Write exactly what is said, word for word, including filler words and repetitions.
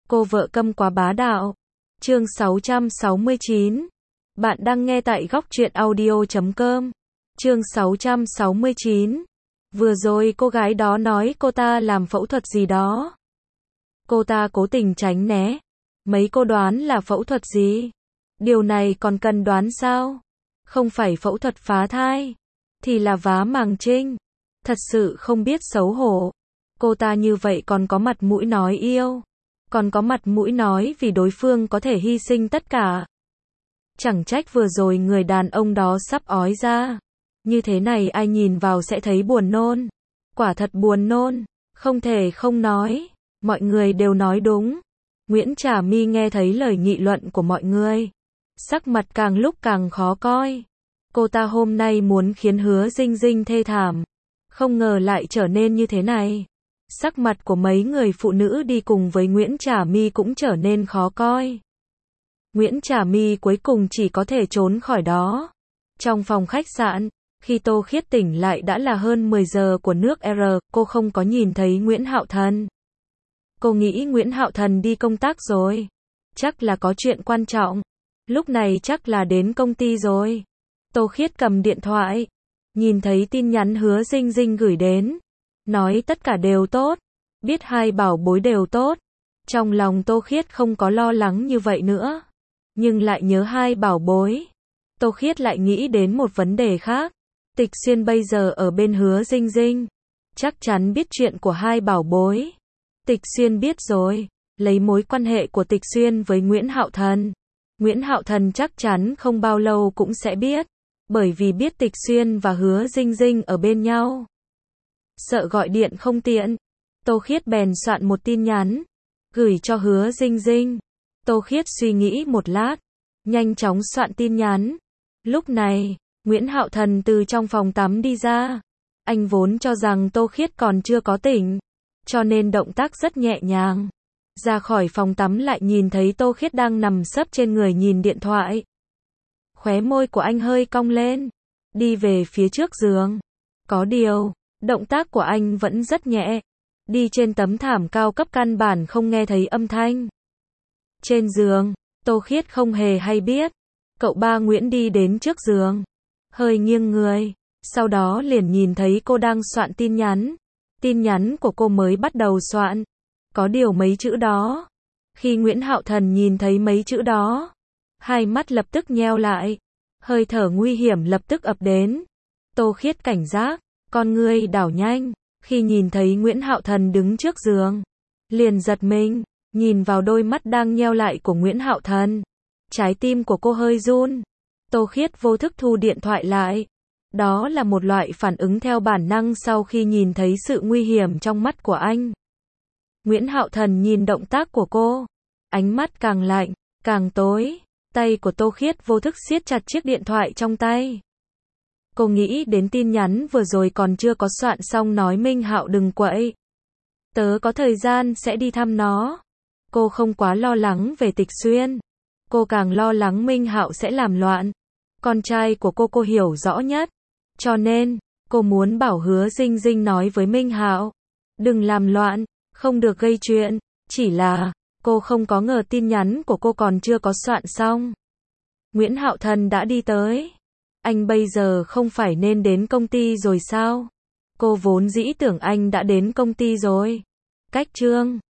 Cô vợ câm quá bá đạo. Chương sáu trăm sáu mươi chín. Bạn đang nghe tại góc truyện audio chấm com. Chương sáu trăm sáu mươi chín. Vừa rồi cô gái đó nói cô ta làm phẫu thuật gì đó. Cô ta cố tình tránh né. Mấy cô đoán là phẫu thuật gì? Điều này còn cần đoán sao? Không phải phẫu thuật phá thai, thì là vá màng trinh. Thật sự không biết xấu hổ. Cô ta như vậy còn có mặt mũi nói yêu. Còn có mặt mũi nói vì đối phương có thể hy sinh tất cả. Chẳng trách vừa rồi người đàn ông đó sắp ói ra. Như thế này ai nhìn vào sẽ thấy buồn nôn. Quả thật buồn nôn. Không thể không nói. Mọi người đều nói đúng. Nguyễn Trà My nghe thấy lời nghị luận của mọi người. Sắc mặt càng lúc càng khó coi. Cô ta hôm nay muốn khiến Hứa Dinh Dinh thê thảm. Không ngờ lại trở nên như thế này. Sắc mặt của mấy người phụ nữ đi cùng với Nguyễn Trà My cũng trở nên khó coi. Nguyễn Trà My cuối cùng chỉ có thể trốn khỏi đó. Trong phòng khách sạn, khi Tô Khiết tỉnh lại đã là hơn mười giờ của nước R, cô không có nhìn thấy Nguyễn Hạo Thần. Cô nghĩ Nguyễn Hạo Thần đi công tác rồi. Chắc là có chuyện quan trọng. Lúc này chắc là đến công ty rồi. Tô Khiết cầm điện thoại, nhìn thấy tin nhắn Hứa Dinh Dinh gửi đến. Nói tất cả đều tốt. Biết hai bảo bối đều tốt. Trong lòng Tô Khiết không có lo lắng như vậy nữa. Nhưng lại nhớ hai bảo bối. Tô Khiết lại nghĩ đến một vấn đề khác. Tịch Xuyên bây giờ ở bên Hứa Dinh Dinh. Chắc chắn biết chuyện của hai bảo bối. Tịch Xuyên biết rồi. Lấy mối quan hệ của Tịch Xuyên với Nguyễn Hạo Thần. Nguyễn Hạo Thần chắc chắn không bao lâu cũng sẽ biết. Bởi vì biết Tịch Xuyên và Hứa Dinh Dinh ở bên nhau. Sợ gọi điện không tiện. Tô Khiết bèn soạn một tin nhắn. Gửi cho Hứa Dinh Dinh. Tô Khiết suy nghĩ một lát. Nhanh chóng soạn tin nhắn. Lúc này, Nguyễn Hạo Thần từ trong phòng tắm đi ra. Anh vốn cho rằng Tô Khiết còn chưa có tỉnh. Cho nên động tác rất nhẹ nhàng. Ra khỏi phòng tắm lại nhìn thấy Tô Khiết đang nằm sấp trên người nhìn điện thoại. Khóe môi của anh hơi cong lên. Đi về phía trước giường. Có điều, động tác của anh vẫn rất nhẹ. Đi trên tấm thảm cao cấp căn bản không nghe thấy âm thanh. Trên giường, Tô Khiết không hề hay biết. Cậu ba Nguyễn đi đến trước giường. Hơi nghiêng người. Sau đó liền nhìn thấy cô đang soạn tin nhắn. Tin nhắn của cô mới bắt đầu soạn. Có điều mấy chữ đó. Khi Nguyễn Hạo Thần nhìn thấy mấy chữ đó. Hai mắt lập tức nheo lại. Hơi thở nguy hiểm lập tức ập đến. Tô Khiết cảnh giác. Con ngươi đảo nhanh. Khi nhìn thấy Nguyễn Hạo Thần đứng trước giường. Liền giật mình. Nhìn vào đôi mắt đang nheo lại của Nguyễn Hạo Thần. Trái tim của cô hơi run. Tô Khiết vô thức thu điện thoại lại. Đó là một loại phản ứng theo bản năng sau khi nhìn thấy sự nguy hiểm trong mắt của anh. Nguyễn Hạo Thần nhìn động tác của cô. Ánh mắt càng lạnh, càng tối. Tay của Tô Khiết vô thức siết chặt chiếc điện thoại trong tay. Cô nghĩ đến tin nhắn vừa rồi còn chưa có soạn xong nói Minh Hạo đừng quậy. Tớ có thời gian sẽ đi thăm nó. Cô không quá lo lắng về Tịch Xuyên. Cô càng lo lắng Minh Hạo sẽ làm loạn. Con trai của cô cô hiểu rõ nhất. Cho nên, cô muốn bảo Hứa Dinh Dinh nói với Minh Hạo. Đừng làm loạn, không được gây chuyện. Chỉ là, cô không có ngờ tin nhắn của cô còn chưa có soạn xong. Nguyễn Hạo Thần đã đi tới. Anh bây giờ không phải nên đến công ty rồi sao? Cô vốn dĩ tưởng anh đã đến công ty rồi. Cách chương